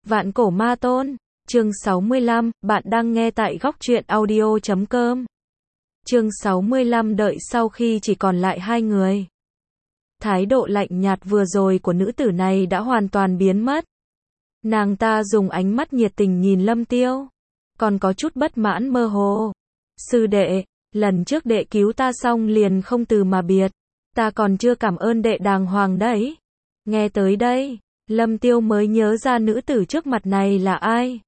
Vạn cổ ma tôn, chương 65, bạn đang nghe tại góc truyện audio.com. Chương 65 đợi sau khi chỉ còn lại hai người. Thái độ lạnh nhạt vừa rồi của nữ tử này đã hoàn toàn biến mất. Nàng ta dùng ánh mắt nhiệt tình nhìn Lâm Tiêu, còn có chút bất mãn mơ hồ. Sư đệ, lần trước đệ cứu ta xong liền không từ mà biệt, ta còn chưa cảm ơn đệ đàng hoàng đấy. Nghe tới đây, Lâm Tiêu mới nhớ ra nữ tử trước mặt này là ai.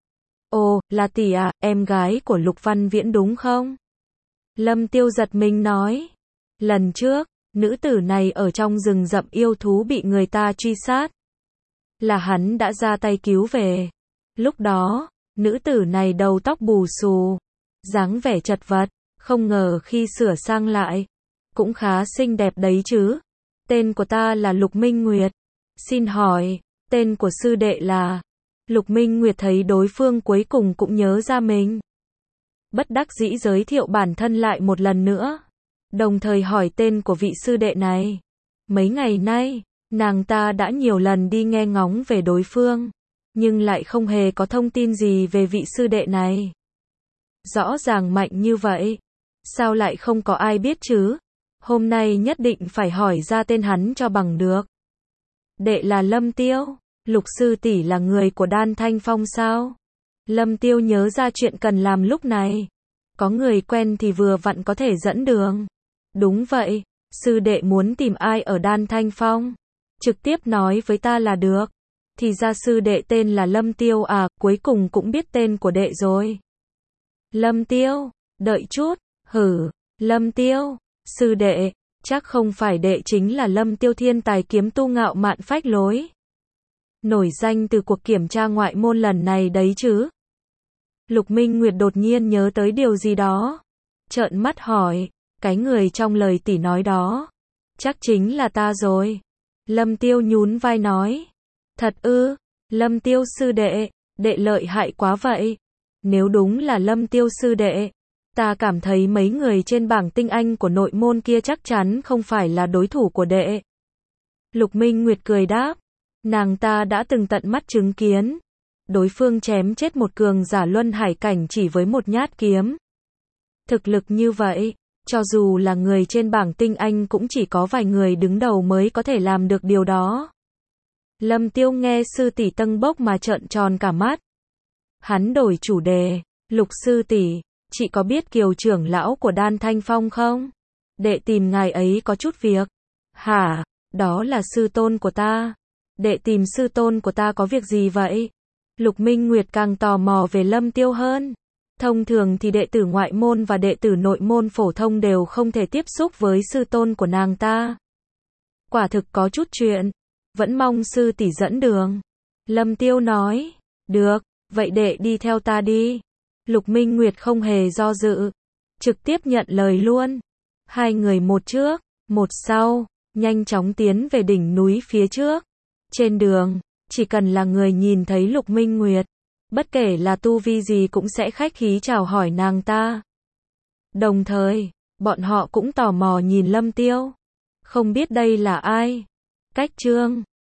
Ồ, là tỷ à, em gái của Lục Văn Viễn đúng không? Lâm Tiêu giật mình nói. Lần trước, nữ tử này ở trong rừng rậm yêu thú bị người ta truy sát. Là hắn đã ra tay cứu về. Lúc đó, nữ tử này đầu tóc bù xù, dáng vẻ chật vật, không ngờ khi sửa sang lại, cũng khá xinh đẹp đấy chứ. Tên của ta là Lục Minh Nguyệt. Xin hỏi, tên của sư đệ là? Lục Minh Nguyệt thấy đối phương cuối cùng cũng nhớ ra mình. Bất đắc dĩ giới thiệu bản thân lại một lần nữa, đồng thời hỏi tên của vị sư đệ này. Mấy ngày nay, nàng ta đã nhiều lần đi nghe ngóng về đối phương, nhưng lại không hề có thông tin gì về vị sư đệ này. Rõ ràng mạnh như vậy, sao lại không có ai biết chứ? Hôm nay nhất định phải hỏi ra tên hắn cho bằng được. Đệ là Lâm Tiêu, Lục sư tỷ là người của Đan Thanh Phong sao? Lâm Tiêu nhớ ra chuyện cần làm lúc này. Có người quen thì vừa vặn có thể dẫn đường. Đúng vậy, sư đệ muốn tìm ai ở Đan Thanh Phong? Trực tiếp nói với ta là được. Thì ra sư đệ tên là Lâm Tiêu à, cuối cùng cũng biết tên của đệ rồi. Lâm Tiêu, đợi chút, Lâm Tiêu, sư đệ, chắc không phải đệ chính là Lâm Tiêu thiên tài kiếm tu ngạo mạn phách lối, nổi danh từ cuộc kiểm tra ngoại môn lần này đấy chứ? Lục Minh Nguyệt đột nhiên nhớ tới điều gì đó, trợn mắt hỏi, cái người trong lời tỷ nói đó, chắc chính là ta rồi. Lâm Tiêu nhún vai nói, thật ư? Lâm Tiêu sư đệ, đệ lợi hại quá vậy. Nếu đúng là Lâm Tiêu sư đệ, ta cảm thấy mấy người trên bảng tinh anh của nội môn kia chắc chắn không phải là đối thủ của đệ. Lục Minh Nguyệt cười đáp, nàng ta đã từng tận mắt chứng kiến đối phương chém chết một cường giả luân hải cảnh chỉ với một nhát kiếm. Thực lực như vậy, cho dù là người trên bảng tinh anh cũng chỉ có vài người đứng đầu mới có thể làm được điều đó. Lâm Tiêu nghe sư tỷ tâng bốc mà trợn tròn cả mắt. Hắn đổi chủ đề, Lục sư tỷ, chị có biết Kiều trưởng lão của Đan Thanh Phong không? Đệ tìm ngài ấy có chút việc. Hả, đó là sư tôn của ta. Đệ tìm sư tôn của ta có việc gì vậy? Lục Minh Nguyệt càng tò mò về Lâm Tiêu hơn. Thông thường thì đệ tử ngoại môn và đệ tử nội môn phổ thông đều không thể tiếp xúc với sư tôn của nàng ta. Quả thực có chút chuyện. Vẫn mong sư tỷ dẫn đường. Lâm Tiêu nói, được, vậy đệ đi theo ta đi. Lục Minh Nguyệt không hề do dự, trực tiếp nhận lời luôn. Hai người một trước, một sau, nhanh chóng tiến về đỉnh núi phía trước. Trên đường, chỉ cần là người nhìn thấy Lục Minh Nguyệt, bất kể là tu vi gì cũng sẽ khách khí chào hỏi nàng ta. Đồng thời, bọn họ cũng tò mò nhìn Lâm Tiêu. Không biết đây là ai? Cách chương